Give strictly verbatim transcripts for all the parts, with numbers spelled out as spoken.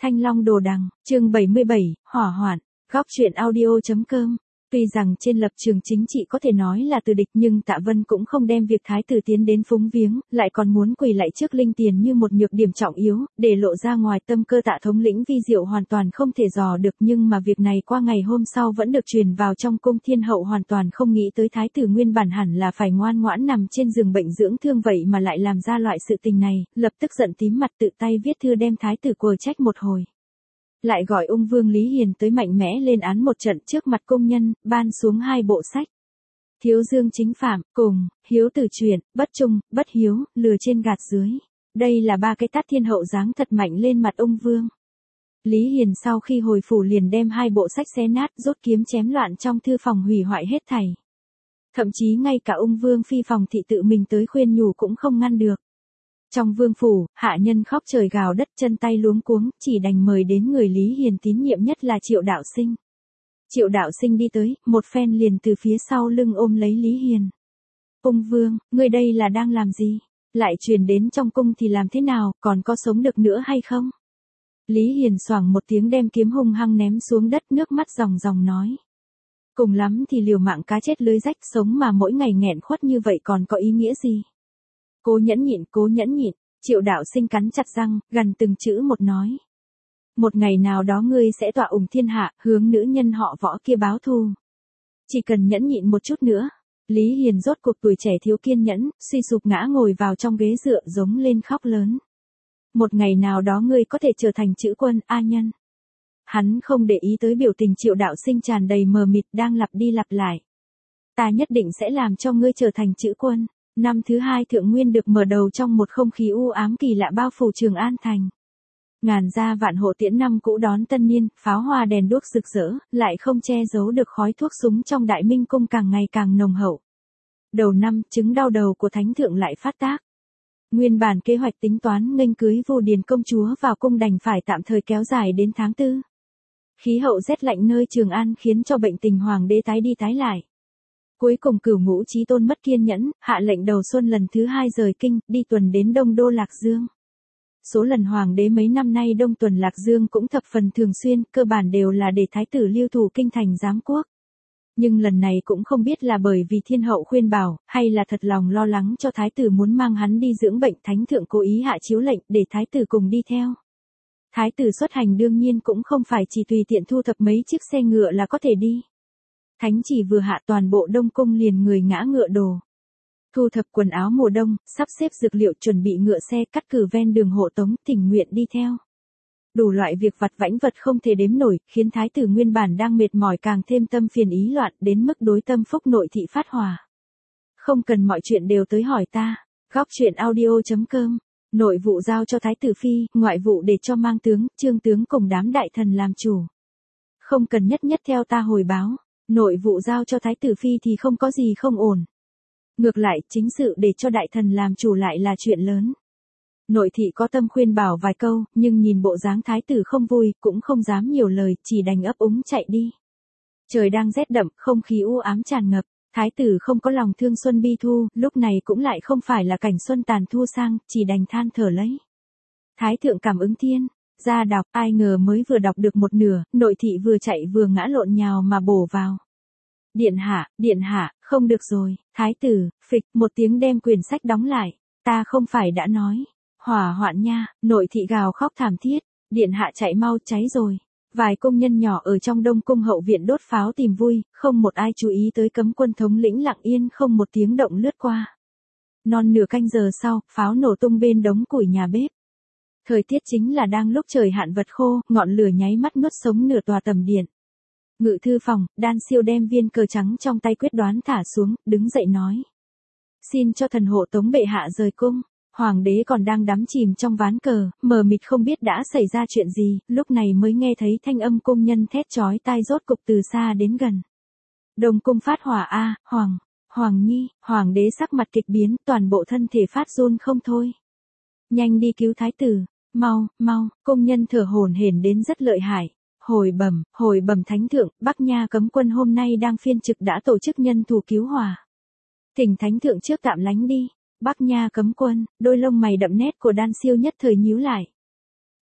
Thanh Long Đồ Đằng, chương bảy mươi bảy, hỏa hoạn, góc truyện audio.com. Tuy rằng trên lập trường chính trị có thể nói là từ địch nhưng Tạ Vân cũng không đem việc thái tử tiến đến phúng viếng, lại còn muốn quỳ lạy trước linh tiền như một nhược điểm trọng yếu, để lộ ra ngoài tâm cơ Tạ thống lĩnh vi diệu hoàn toàn không thể dò được, nhưng mà việc này qua ngày hôm sau vẫn được truyền vào trong cung. Thiên hậu hoàn toàn không nghĩ tới thái tử nguyên bản hẳn là phải ngoan ngoãn nằm trên giường bệnh dưỡng thương vậy mà lại làm ra loại sự tình này, lập tức giận tím mặt tự tay viết thư đem thái tử quờ trách một hồi. Lại gọi ung vương Lý Hiền tới mạnh mẽ lên án một trận trước mặt công nhân, ban xuống hai bộ sách. Thiếu dương chính phạm, cùng, hiếu tử truyện, bất trung, bất hiếu, lừa trên gạt dưới. Đây là ba cái tát thiên hậu giáng thật mạnh lên mặt ung vương. Lý Hiền sau khi hồi phủ liền đem hai bộ sách xé nát, rút kiếm chém loạn trong thư phòng hủy hoại hết thảy. Thậm chí ngay cả ung vương phi phòng thị tự mình tới khuyên nhủ cũng không ngăn được. Trong vương phủ, hạ nhân khóc trời gào đất chân tay luống cuống, chỉ đành mời đến người Lý Hiền tín nhiệm nhất là Triệu Đạo Sinh. Triệu Đạo Sinh đi tới, một phen liền từ phía sau lưng ôm lấy Lý Hiền. Ung vương, ngươi đây là đang làm gì? Lại truyền đến trong cung thì làm thế nào, còn có sống được nữa hay không? Lý Hiền xoảng một tiếng đem kiếm hung hăng ném xuống đất, nước mắt ròng ròng nói. Cùng lắm thì liều mạng cá chết lưới rách, sống mà mỗi ngày nghẹn khuất như vậy còn có ý nghĩa gì? Cố nhẫn nhịn, cố nhẫn nhịn, Triệu Đạo Sinh cắn chặt răng, gần từng chữ một nói. Một ngày nào đó ngươi sẽ tọa ủng thiên hạ, hướng nữ nhân họ Võ kia báo thù. Chỉ cần nhẫn nhịn một chút nữa. Lý Hiền rốt cuộc tuổi trẻ thiếu kiên nhẫn, suy sụp ngã ngồi vào trong ghế dựa giống lên khóc lớn. Một ngày nào đó ngươi có thể trở thành chữ quân, a nhân. Hắn không để ý tới biểu tình Triệu Đạo Sinh tràn đầy mờ mịt đang lặp đi lặp lại. Ta nhất định sẽ làm cho ngươi trở thành chữ quân. Năm thứ hai Thượng Nguyên được mở đầu trong một không khí u ám kỳ lạ bao phủ Trường An thành. Ngàn gia vạn hộ tiễn năm cũ đón tân niên, pháo hoa đèn đuốc rực rỡ, lại không che giấu được khói thuốc súng trong Đại Minh cung càng ngày càng nồng hậu. Đầu năm, chứng đau đầu của Thánh Thượng lại phát tác. Nguyên bản kế hoạch tính toán nghênh cưới Vu Điền công chúa vào cung đành phải tạm thời kéo dài đến tháng tư. Khí hậu rét lạnh nơi Trường An khiến cho bệnh tình hoàng đế tái đi tái lại. Cuối cùng Cửu Ngũ Chí Tôn mất kiên nhẫn, hạ lệnh đầu xuân lần thứ hai rời kinh, đi tuần đến Đông Đô Lạc Dương. Số lần hoàng đế mấy năm nay đông tuần Lạc Dương cũng thập phần thường xuyên, cơ bản đều là để thái tử lưu thủ kinh thành giám quốc. Nhưng lần này cũng không biết là bởi vì thiên hậu khuyên bảo, hay là thật lòng lo lắng cho thái tử muốn mang hắn đi dưỡng bệnh, Thánh Thượng cố ý hạ chiếu lệnh để thái tử cùng đi theo. Thái tử xuất hành đương nhiên cũng không phải chỉ tùy tiện thu thập mấy chiếc xe ngựa là có thể đi. Thánh chỉ vừa hạ toàn bộ Đông cung liền người ngã ngựa đổ. Thu thập quần áo mùa đông, sắp xếp dược liệu chuẩn bị ngựa xe cắt cử ven đường hộ tống, tình nguyện đi theo. Đủ loại việc vặt vãnh vật không thể đếm nổi, khiến thái tử nguyên bản đang mệt mỏi càng thêm tâm phiền ý loạn đến mức đối tâm phúc nội thị phát hỏa. Không cần mọi chuyện đều tới hỏi ta. Góc truyện audio.com. Nội vụ giao cho thái tử phi, ngoại vụ để cho mang tướng, trương tướng cùng đám đại thần làm chủ. Không cần nhất nhất theo ta hồi báo. Nội vụ giao cho thái tử phi thì không có gì không ổn. Ngược lại, chính sự để cho đại thần làm chủ lại là chuyện lớn. Nội thị có tâm khuyên bảo vài câu, nhưng nhìn bộ dáng thái tử không vui, cũng không dám nhiều lời, chỉ đành ấp úng chạy đi. Trời đang rét đậm, không khí u ám tràn ngập, thái tử không có lòng thương xuân bi thu, lúc này cũng lại không phải là cảnh xuân tàn thu sang, chỉ đành than thở lấy. Thái thượng cảm ứng thiên. Ra đọc, ai ngờ mới vừa đọc được một nửa, nội thị vừa chạy vừa ngã lộn nhào mà bổ vào. Điện hạ, điện hạ, không được rồi, thái tử, phịch, một tiếng đem quyển sách đóng lại. Ta không phải đã nói. Hỏa hoạn nha, nội thị gào khóc thảm thiết. Điện hạ chạy mau, cháy rồi. Vài công nhân nhỏ ở trong Đông cung hậu viện đốt pháo tìm vui, không một ai chú ý tới cấm quân thống lĩnh lặng yên không một tiếng động lướt qua. Non nửa canh giờ sau, pháo nổ tung bên đống củi nhà bếp. Thời tiết chính là đang lúc trời hạn vật khô, ngọn lửa nháy mắt nuốt sống nửa tòa tầm điện. Ngự thư phòng, Đan Siêu đem viên cờ trắng trong tay quyết đoán thả xuống, đứng dậy nói. Xin cho thần hộ tống bệ hạ rời cung. Hoàng đế còn đang đắm chìm trong ván cờ, mờ mịt không biết đã xảy ra chuyện gì, lúc này mới nghe thấy thanh âm cung nhân thét chói tai rốt cục từ xa đến gần. Đông cung phát hỏa a, Hoàng, Hoàng Nhi, Hoàng đế sắc mặt kịch biến, toàn bộ thân thể phát run không thôi. Nhanh đi cứu thái tử, mau, mau, công nhân thở hổn hển đến rất lợi hại. Hồi bẩm, hồi bẩm Thánh Thượng, Bắc Nha cấm quân hôm nay đang phiên trực đã tổ chức nhân thủ cứu hỏa. Thỉnh Thánh Thượng trước tạm lánh đi. Bắc Nha cấm quân, đôi lông mày đậm nét của Đan Siêu nhất thời nhíu lại.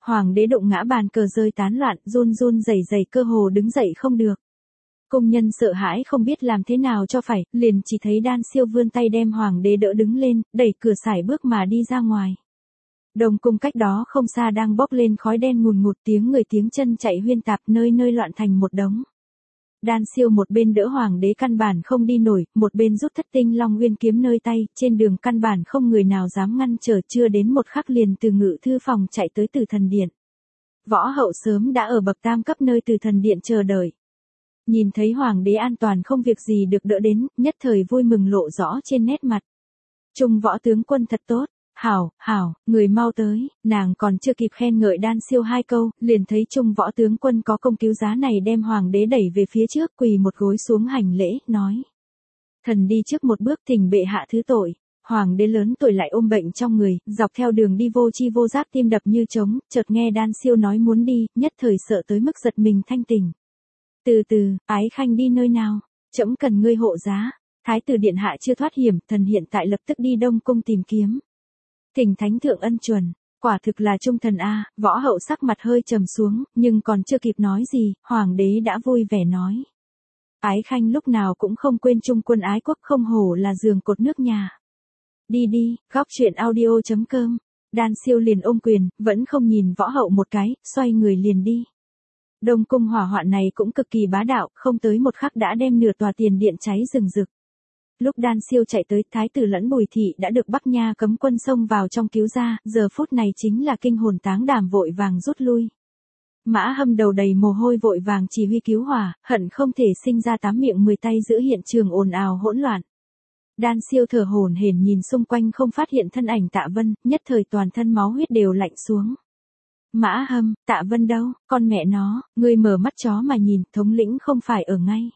Hoàng đế đụng ngã bàn cờ rơi tán loạn, run run rẩy rẩy cơ hồ đứng dậy không được. Công nhân sợ hãi không biết làm thế nào cho phải, liền chỉ thấy Đan Siêu vươn tay đem hoàng đế đỡ đứng lên, đẩy cửa sải bước mà đi ra ngoài. Đông cung cách đó không xa đang bốc lên khói đen ngùn ngụt, tiếng người tiếng chân chạy huyên tạp, nơi nơi loạn thành một đống. Đan Siêu một bên đỡ hoàng đế căn bản không đi nổi, một bên rút thất tinh long nguyên kiếm nơi tay, trên đường căn bản không người nào dám ngăn trở, chưa đến một khắc liền từ ngự thư phòng chạy tới Tử Thần Điện. Võ Hậu sớm đã ở bậc tam cấp nơi Tử Thần Điện chờ đợi. Nhìn thấy hoàng đế an toàn không việc gì được đỡ đến, nhất thời vui mừng lộ rõ trên nét mặt. Trung võ tướng quân thật tốt. Hảo, hảo, người mau tới, nàng còn chưa kịp khen ngợi Đan Siêu hai câu, liền thấy Trung võ tướng quân có công cứu giá này đem hoàng đế đẩy về phía trước, quỳ một gối xuống hành lễ, nói. Thần đi trước một bước thỉnh bệ hạ thứ tội. Hoàng đế lớn tuổi lại ôm bệnh trong người, dọc theo đường đi vô chi vô giác tim đập như trống, chợt nghe Đan Siêu nói muốn đi, nhất thời sợ tới mức giật mình thanh tỉnh. Từ từ, ái khanh đi nơi nào, trẫm cần ngươi hộ giá. Thái tử điện hạ chưa thoát hiểm, thần hiện tại lập tức đi Đông cung tìm kiếm. Thỉnh thánh thượng ân chuẩn, quả thực là trung thần a. Võ Hậu sắc mặt hơi trầm xuống, nhưng còn chưa kịp nói gì, hoàng đế đã vui vẻ nói. Ái khanh lúc nào cũng không quên trung quân ái quốc, không hổ là giường cột nước nhà. Đi đi, góc truyện audio chấm com. Đan Siêu liền ôm quyền, vẫn không nhìn Võ Hậu một cái, xoay người liền đi. Đông cung hỏa hoạn này cũng cực kỳ bá đạo, không tới một khắc đã đem nửa tòa tiền điện cháy rừng rực. Lúc Đan Siêu chạy tới, thái tử lẫn Bùi thị đã được Bắc Nha cấm quân xông vào trong cứu ra, giờ phút này chính là kinh hồn táng đảm vội vàng rút lui. Mã Hâm đầu đầy mồ hôi vội vàng chỉ huy cứu hỏa, hận không thể sinh ra tám miệng mười tay giữa hiện trường ồn ào hỗn loạn. Đan Siêu thở hổn hển nhìn xung quanh không phát hiện thân ảnh Tạ Vân, nhất thời toàn thân máu huyết đều lạnh xuống. Mã Hâm, Tạ Vân đâu, con mẹ nó, ngươi mở mắt chó mà nhìn, thống lĩnh không phải ở ngay.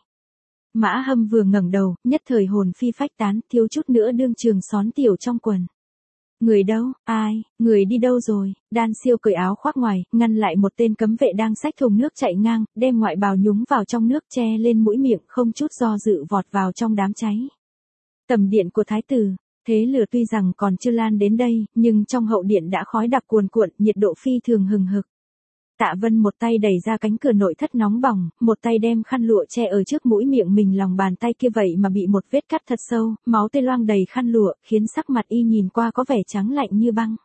Mã Hâm vừa ngẩng đầu, nhất thời hồn phi phách tán, thiếu chút nữa đương trường xón tiểu trong quần. Người đâu, ai, người đi đâu rồi? Đan Siêu cởi áo khoác ngoài, ngăn lại một tên cấm vệ đang xách thùng nước chạy ngang, đem ngoại bào nhúng vào trong nước che lên mũi miệng, không chút do dự vọt vào trong đám cháy. Tầm điện của thái tử, thế lửa tuy rằng còn chưa lan đến đây, nhưng trong hậu điện đã khói đặc cuồn cuộn, nhiệt độ phi thường hừng hực. Tạ Vân một tay đẩy ra cánh cửa nội thất nóng bỏng, một tay đem khăn lụa che ở trước mũi miệng mình, lòng bàn tay kia vậy mà bị một vết cắt thật sâu, máu tươi loang đầy khăn lụa, khiến sắc mặt y nhìn qua có vẻ trắng lạnh như băng.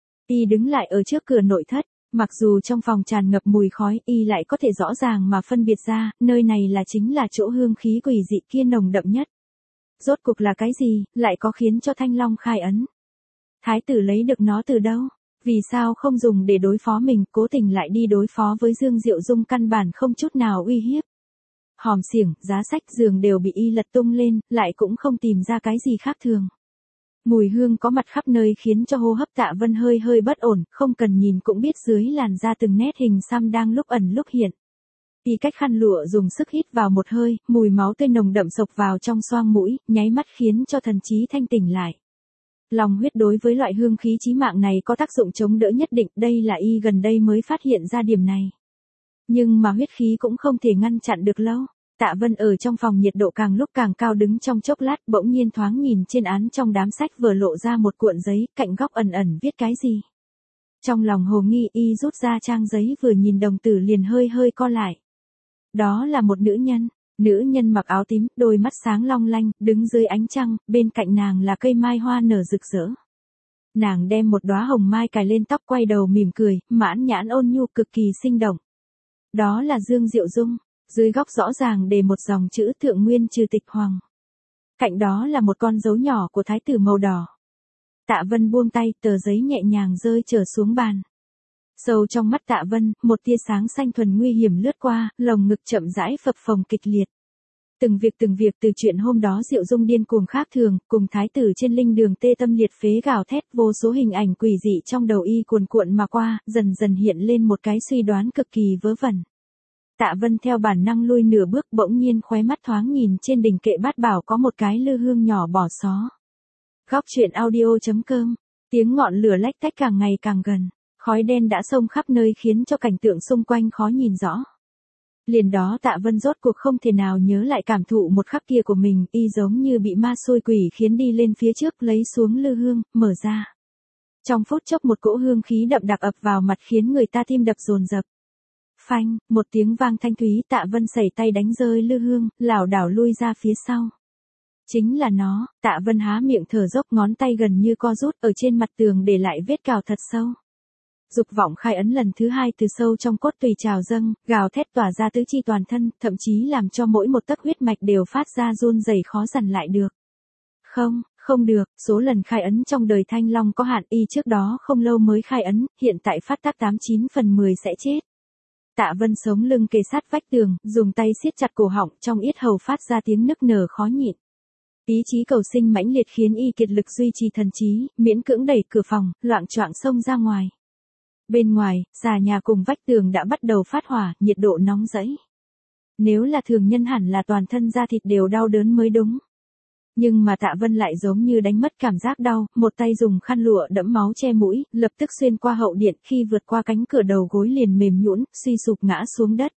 Y đứng lại ở trước cửa nội thất, mặc dù trong phòng tràn ngập mùi khói, y lại có thể rõ ràng mà phân biệt ra, nơi này là chính là chỗ hương khí quỷ dị kia nồng đậm nhất. Rốt cuộc là cái gì, lại có khiến cho Thanh Long khai ấn? Thái tử lấy được nó từ đâu? Vì sao không dùng để đối phó mình, cố tình lại đi đối phó với Dương Diệu Dung, căn bản không chút nào uy hiếp. Hòm xiểng, giá sách, giường đều bị y lật tung lên, lại cũng không tìm ra cái gì khác thường. Mùi hương có mặt khắp nơi khiến cho hô hấp Tạ Vân hơi hơi bất ổn, không cần nhìn cũng biết dưới làn da từng nét hình xăm đang lúc ẩn lúc hiện. Y cách khăn lụa dùng sức hít vào một hơi, mùi máu tươi nồng đậm sộc vào trong xoang mũi, nháy mắt khiến cho thần trí thanh tỉnh lại. Lòng huyết đối với loại hương khí chí mạng này có tác dụng chống đỡ nhất định, đây là y gần đây mới phát hiện ra điểm này. Nhưng mà huyết khí cũng không thể ngăn chặn được lâu. Tạ Vân ở trong phòng nhiệt độ càng lúc càng cao, đứng trong chốc lát, bỗng nhiên thoáng nhìn trên án trong đám sách vừa lộ ra một cuộn giấy, cạnh góc ẩn ẩn viết cái gì. Trong lòng hồ nghi, y rút ra trang giấy vừa nhìn đồng tử liền hơi hơi co lại. Đó là một nữ nhân. Nữ nhân mặc áo tím, đôi mắt sáng long lanh, đứng dưới ánh trăng, bên cạnh nàng là cây mai hoa nở rực rỡ. Nàng đem một đóa hồng mai cài lên tóc, quay đầu mỉm cười, mãn nhãn ôn nhu cực kỳ sinh động. Đó là Dương Diệu Dung, dưới góc rõ ràng để một dòng chữ Thượng Nguyên Trừ Tịch Hoàng. Cạnh đó là một con dấu nhỏ của thái tử màu đỏ. Tạ Vân buông tay, tờ giấy nhẹ nhàng rơi trở xuống bàn. Sâu trong mắt Tạ Vân, một tia sáng xanh thuần nguy hiểm lướt qua, lồng ngực chậm rãi phập phồng kịch liệt. Từng việc từng việc từ chuyện hôm đó Diệu Dung điên cuồng khác thường, cùng thái tử trên linh đường tê tâm liệt phế gào thét, vô số hình ảnh quỷ dị trong đầu y cuồn cuộn mà qua, dần dần hiện lên một cái suy đoán cực kỳ vớ vẩn. Tạ Vân theo bản năng lui nửa bước, bỗng nhiên khóe mắt thoáng nhìn trên đỉnh kệ bát bảo có một cái lư hương nhỏ bỏ xó. Góc truyện audio chấm com, tiếng ngọn lửa lách tách càng ngày càng gần. Khói đen đã xông khắp nơi khiến cho cảnh tượng xung quanh khó nhìn rõ. Liền đó Tạ Vân rốt cuộc không thể nào nhớ lại cảm thụ một khắc kia của mình, y giống như bị ma xôi quỷ khiến đi lên phía trước lấy xuống lư hương, mở ra. Trong phút chốc một cỗ hương khí đậm đặc ập vào mặt khiến người ta tim đập dồn dập. Phanh, một tiếng vang thanh thúy, Tạ Vân sẩy tay đánh rơi lư hương, lảo đảo lui ra phía sau. Chính là nó, Tạ Vân há miệng thở dốc, ngón tay gần như co rút, ở trên mặt tường để lại vết cào thật sâu. Dục vọng khai ấn lần thứ hai từ sâu trong cốt tùy trào dâng, gào thét tỏa ra tứ chi toàn thân, thậm chí làm cho mỗi một tấc huyết mạch đều phát ra run rẩy khó dằn lại được. Không, không được, số lần khai ấn trong đời Thanh Long có hạn, y trước đó không lâu mới khai ấn, hiện tại phát tác tám chín phần mười sẽ chết. Tạ Vân sống lưng kề sát vách tường, dùng tay siết chặt cổ họng, trong yết hầu phát ra tiếng nức nở khó nhịn. Ý chí cầu sinh mãnh liệt khiến y kiệt lực duy trì thần trí, miễn cưỡng đẩy cửa phòng, loạng choạng xông ra ngoài. Bên ngoài, xà nhà cùng vách tường đã bắt đầu phát hỏa, nhiệt độ nóng rẫy. Nếu là thường nhân hẳn là toàn thân da thịt đều đau đớn mới đúng. Nhưng mà Tạ Vân lại giống như đánh mất cảm giác đau, một tay dùng khăn lụa đẫm máu che mũi, lập tức xuyên qua hậu điện, khi vượt qua cánh cửa đầu gối liền mềm nhũn, suy sụp ngã xuống đất.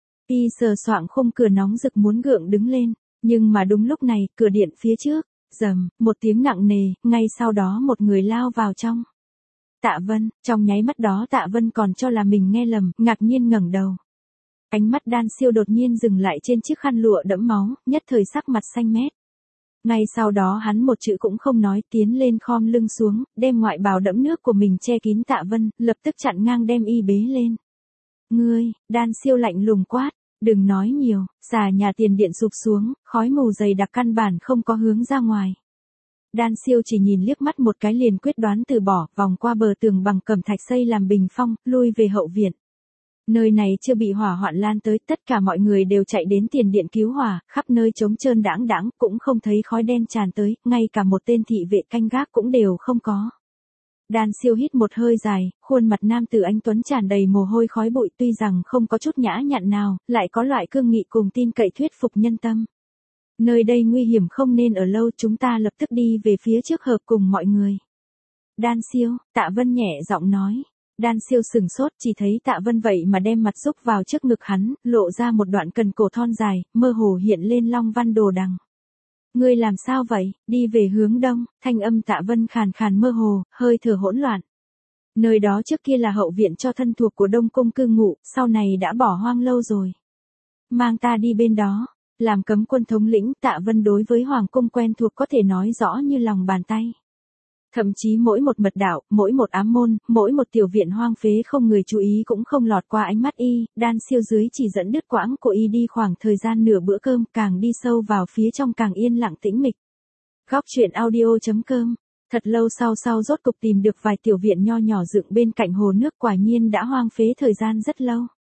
Y sờ soạng khung cửa nóng rực muốn gượng đứng lên, nhưng mà đúng lúc này, cửa điện phía trước, rầm, một tiếng nặng nề, ngay sau đó một người lao vào trong. Tạ Vân, trong nháy mắt đó Tạ Vân còn cho là mình nghe lầm, ngạc nhiên ngẩng đầu. Ánh mắt Đan Siêu đột nhiên dừng lại trên chiếc khăn lụa đẫm máu, nhất thời sắc mặt xanh mét. Ngay sau đó hắn một chữ cũng không nói, tiến lên khom lưng xuống, đem ngoại bào đẫm nước của mình che kín Tạ Vân, lập tức chặn ngang đem y bế lên. Ngươi, Đan Siêu lạnh lùng quát, đừng nói nhiều, xà nhà tiền điện sụp xuống, khói mù dày đặc căn bản không có hướng ra ngoài. Đan Siêu chỉ nhìn liếc mắt một cái liền quyết đoán từ bỏ, vòng qua bờ tường bằng cẩm thạch xây làm bình phong, lui về hậu viện. Nơi này chưa bị hỏa hoạn lan tới, tất cả mọi người đều chạy đến tiền điện cứu hỏa, khắp nơi trống trơn đãng đãng, cũng không thấy khói đen tràn tới, ngay cả một tên thị vệ canh gác cũng đều không có. Đan Siêu hít một hơi dài, khuôn mặt nam tử anh tuấn tràn đầy mồ hôi khói bụi, tuy rằng không có chút nhã nhặn nào, lại có loại cương nghị cùng tin cậy thuyết phục nhân tâm. Nơi đây nguy hiểm không nên ở lâu, chúng ta lập tức đi về phía trước hợp cùng mọi người. Đan Siêu, Tạ Vân nhẹ giọng nói. Đan Siêu sừng sốt, chỉ thấy Tạ Vân vậy mà đem mặt xúc vào trước ngực hắn, lộ ra một đoạn cần cổ thon dài, mơ hồ hiện lên long văn đồ đằng. Ngươi làm sao vậy, đi về hướng đông, thanh âm Tạ Vân khàn khàn mơ hồ, hơi thở hỗn loạn. Nơi đó trước kia là hậu viện cho thân thuộc của Đông Cung cư ngụ, sau này đã bỏ hoang lâu rồi. Mang ta đi bên đó. Làm cấm quân thống lĩnh, Tạ Vân đối với Hoàng cung quen thuộc có thể nói rõ như lòng bàn tay. Thậm chí mỗi một mật đạo, mỗi một ám môn, mỗi một tiểu viện hoang phế không người chú ý cũng không lọt qua ánh mắt y, Đan Siêu dưới chỉ dẫn đứt quãng của y đi khoảng thời gian nửa bữa cơm, càng đi sâu vào phía trong càng yên lặng tĩnh mịch. Góc truyện audio chấm com. Thật lâu sau sau rốt cục tìm được vài tiểu viện nho nhỏ dựng bên cạnh hồ nước, quả nhiên đã hoang phế thời gian rất lâu.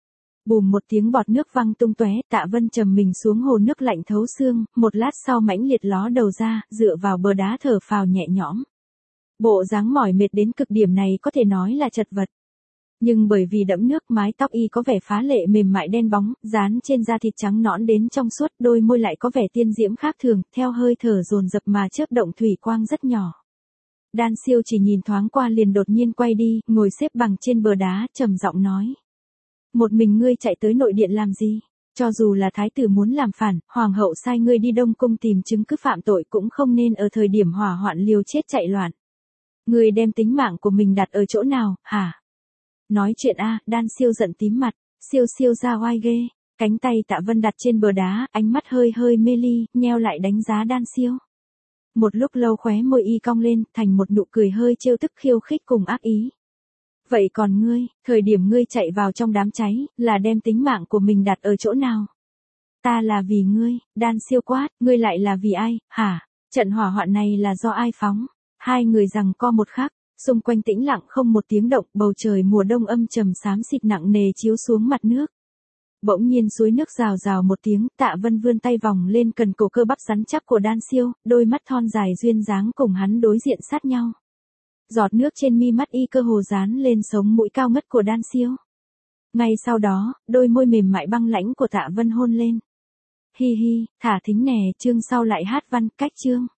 Bùm một tiếng bọt nước văng tung tóe, Tạ Vân trầm mình xuống hồ nước lạnh thấu xương, một lát sau mãnh liệt ló đầu ra, dựa vào bờ đá thở phào nhẹ nhõm. Bộ dáng mỏi mệt đến cực điểm này có thể nói là chật vật. Nhưng bởi vì đẫm nước, mái tóc y có vẻ phá lệ mềm mại đen bóng, dán trên da thịt trắng nõn đến trong suốt, đôi môi lại có vẻ tiên diễm khác thường, theo hơi thở dồn dập mà chớp động thủy quang rất nhỏ. Đan Siêu chỉ nhìn thoáng qua liền đột nhiên quay đi, ngồi xếp bằng trên bờ đá, trầm giọng nói. Một mình ngươi chạy tới nội điện làm gì? Cho dù là thái tử muốn làm phản, hoàng hậu sai ngươi đi Đông Cung tìm chứng cứ phạm tội cũng không nên ở thời điểm hỏa hoạn liều chết chạy loạn. Ngươi đem tính mạng của mình đặt ở chỗ nào, hả? Nói chuyện a, Đan Siêu giận tím mặt, siêu siêu ra oai ghê. Cánh tay Tạ Vân đặt trên bờ đá, ánh mắt hơi hơi mê ly, nheo lại đánh giá Đan Siêu. Một lúc lâu khóe môi y cong lên, thành một nụ cười hơi trêu tức khiêu khích cùng ác ý. Vậy còn ngươi, thời điểm ngươi chạy vào trong đám cháy, là đem tính mạng của mình đặt ở chỗ nào? Ta là vì ngươi, Đan Siêu quát, ngươi lại là vì ai, hả? Trận hỏa hoạn này là do ai phóng? Hai người giằng co một khắc, xung quanh tĩnh lặng không một tiếng động, bầu trời mùa đông âm trầm xám xịt nặng nề chiếu xuống mặt nước. Bỗng nhiên suối nước rào rào một tiếng, Tạ Vân vươn tay vòng lên cần cổ cơ bắp rắn chắc của Đan Siêu, đôi mắt thon dài duyên dáng cùng hắn đối diện sát nhau. Giọt nước trên mi mắt y cơ hồ dán lên sống mũi cao ngất của Đan Siêu. Ngay sau đó, đôi môi mềm mại băng lãnh của Tạ Vân hôn lên. Hi hi, thả thính nè, chương sau lại hát văn, cách chương.